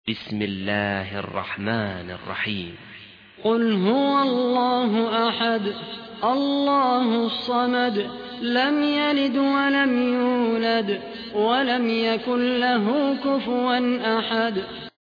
بسم الله الرحمن الرحيم. قل هو الله أحد الله الصمد لم يلد ولم يولد ولم يكن له كفوا أحد.